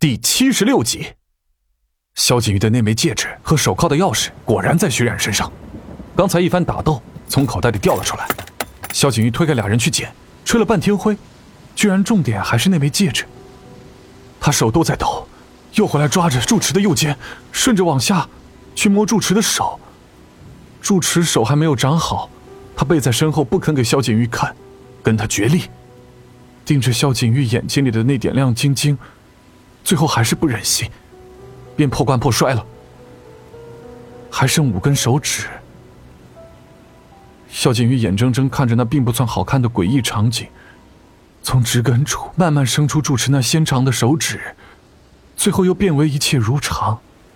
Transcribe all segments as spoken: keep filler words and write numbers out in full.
第七十六集，萧景玉的那枚戒指和手铐的钥匙果然在徐冉身上。刚才一番打斗，从口袋里掉了出来。萧景玉推开俩人去捡，吹了半天灰，居然重点还是那枚戒指。他手都在抖，又回来抓着住持的右肩，顺着往下去摸住持的手。住持手还没有长好，他背在身后不肯给萧景玉看，跟他决力，盯着萧景玉眼睛里的那点亮晶晶。最后还是不忍心，便破罐破摔了。还剩五根手指。萧景玉眼睁睁看着那并不算好看的诡异场景，从指根处慢慢伸出住持那纤长的手指，最后又变为一切如常。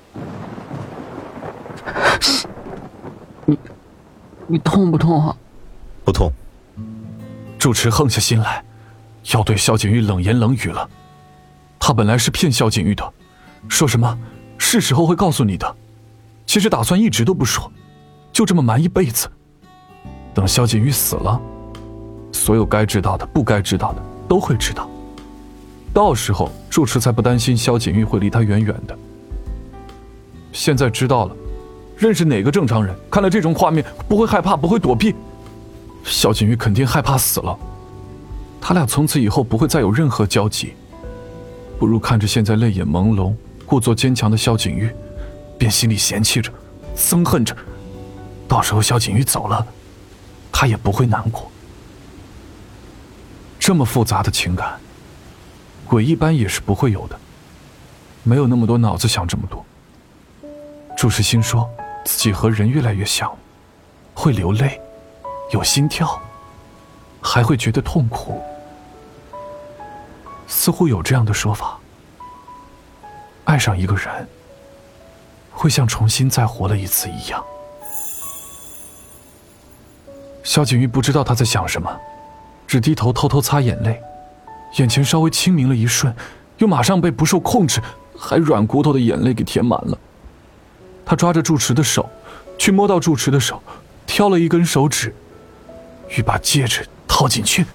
你，你痛不痛啊？ 不痛。 住持横下心来，要对萧景玉冷言冷语了。他本来是骗萧景玉的，说什么是时候会告诉你的，其实打算一直都不说，就这么瞒一辈子。等萧景玉死了，所有该知道的不该知道的都会知道，到时候住持才不担心萧景玉会离他远远的。现在知道了，认识哪个正常人看了这种画面不会害怕，不会躲避？萧景玉肯定害怕死了，他俩从此以后不会再有任何交集。不如看着现在泪眼朦胧、故作坚强的萧景玉，便心里嫌弃着、憎恨着。到时候萧景玉走了，他也不会难过。这么复杂的情感，鬼一般也是不会有的，没有那么多脑子想这么多。祝世心说自己和人越来越像，会流泪，有心跳，还会觉得痛苦。似乎有这样的说法，爱上一个人会像重新再活了一次一样。萧景玉不知道他在想什么，只低头偷偷擦眼泪，眼前稍微清明了一瞬，又马上被不受控制还软骨头的眼泪给填满了。他抓着住持的手，去摸到住持的手，挑了一根手指，欲把戒指套进去。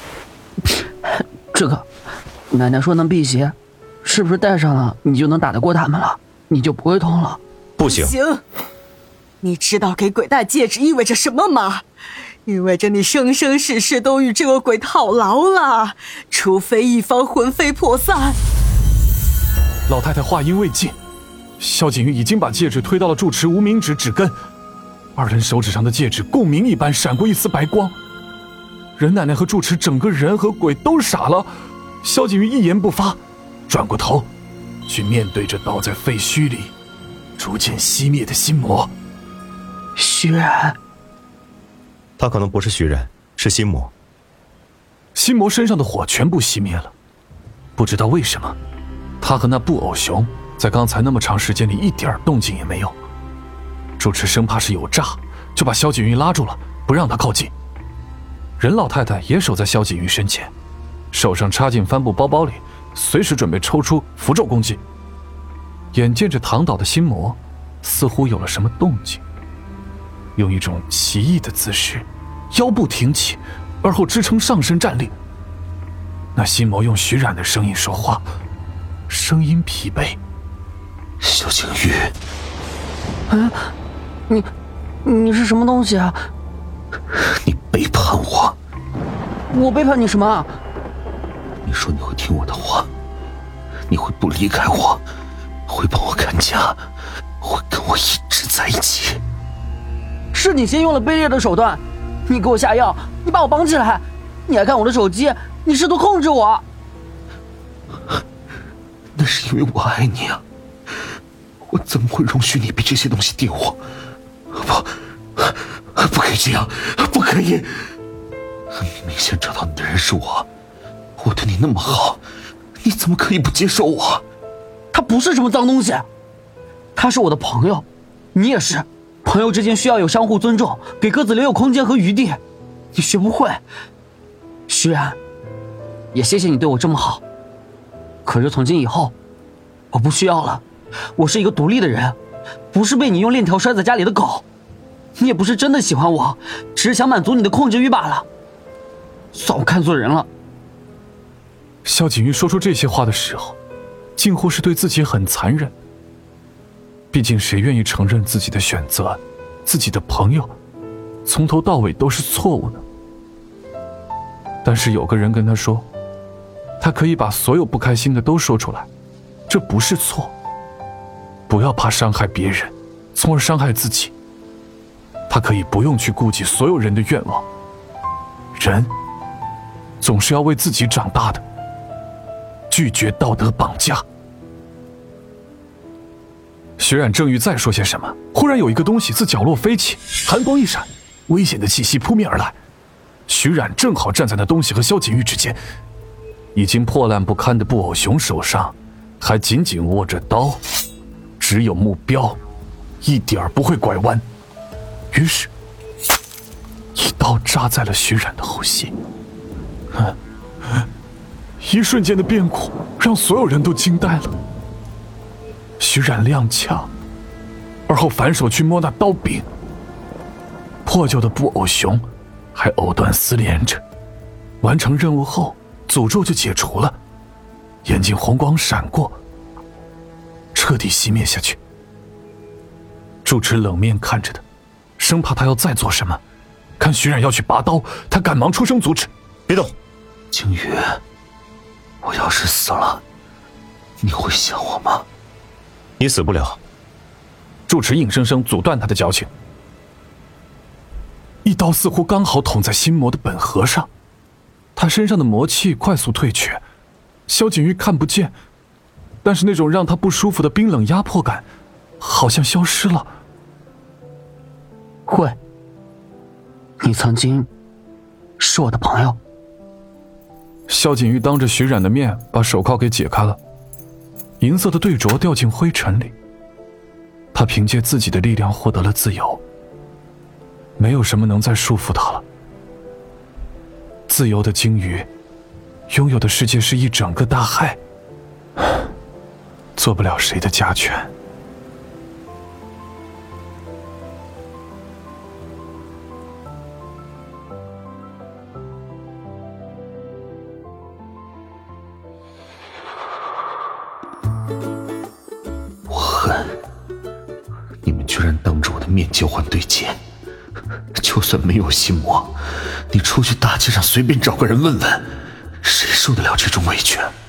这个奶奶说能辟邪，是不是戴上了你就能打得过他们了？你就不会痛了？ 不行！ 不行！你知道给鬼戴戒指意味着什么吗？意味着你生生世世都与这个鬼套牢了，除非一方魂飞魄散。 老太太话音未尽，萧景玉已经把戒指推到了住持无名指指根，二人手指上的戒指共鸣一般闪过一丝白光。任奶奶和住持整个人和鬼都傻了。萧景玉一言不发，转过头去面对着倒在废墟里逐渐熄灭的心魔。 徐冉， 他可能不是徐冉，是心魔。 心魔身上的火全部熄灭了，不知道为什么，他和那布偶熊在刚才那么长时间里一点动静也没有。住持生怕是有诈，就把萧景玉拉住了，不让他靠近。任老太太也守在萧景玉身前，手上插进帆布包包里，随时准备抽出符咒攻击。眼见着躺倒的心魔似乎有了什么动静，用一种奇异的姿势，腰部挺起，而后支撑上身站立。那心魔用徐冉的声音说话，声音疲惫。 萧景玉， 啊，你你是什么东西啊？ 你背叛我！ 我背叛你什么？ 你说你会听我的话，你会不离开我，会帮我看家，会跟我一直在一起。 是你先用了卑劣的手段，你给我下药，你把我绑起来，你还看我的手机，你试图控制我。 那是因为我爱你啊！我怎么会容许你被这些东西玷污？不，不可以这样，不可以！明明先找到你的人是我，我对你那么好，你怎么可以不接受我？ 他不是什么脏东西，他是我的朋友，你也是。朋友之间需要有相互尊重，给各自留有空间和余地。你学不会。徐然，也谢谢你对我这么好。可是从今以后，我不需要了。我是一个独立的人，不是被你用链条拴在家里的狗。你也不是真的喜欢我，只是想满足你的控制欲罢了。算我看错人了。 萧景玉说出这些话的时候， 近乎是对自己很残忍。毕竟谁愿意承认自己的选择，自己的朋友从头到尾都是错误呢？但是有个人跟他说，他可以把所有不开心的都说出来，这不是错。不要怕伤害别人，从而伤害自己。他可以不用去顾及所有人的愿望。人总是要为自己长大的，拒绝道德绑架。徐冉正欲再说些什么，忽然有一个东西自角落飞起，寒光一闪，危险的气息扑面而来。徐冉正好站在那东西和萧景玉之间，已经破烂不堪的布偶熊手上还紧紧握着刀，只有目标，一点儿不会拐弯。于是一刀扎在了徐冉的后心。一瞬间的变故让所有人都惊呆了。徐冉踉跄，而后反手去摸那刀柄，破旧的布偶熊还藕断丝连着。完成任务后，诅咒就解除了，眼睛红光闪过，彻底熄灭下去。住持冷面看着他，生怕他要再做什么。看徐冉要去拔刀，他赶忙出声阻止：“ 别动！ 景宇，我要是死了，你会想我吗？” 你死不了。 住持硬生生阻断他的矫情。一刀似乎刚好捅在心魔的本核上，他身上的魔气快速退却。萧景玉看不见，但是那种让他不舒服的冰冷压迫感好像消失了。 会，你曾经是我的朋友。 萧景玉当着徐冉的面把手铐给解开了，银色的对镯掉进灰尘里。他凭借自己的力量获得了自由，没有什么能再束缚他了。自由的鲸鱼拥有的世界是一整个大海，做不了谁的家犬。 我恨你们居然当着我的面交换对剑。就算没有心魔，你出去大街上随便找个人问问，谁受得了这种委屈？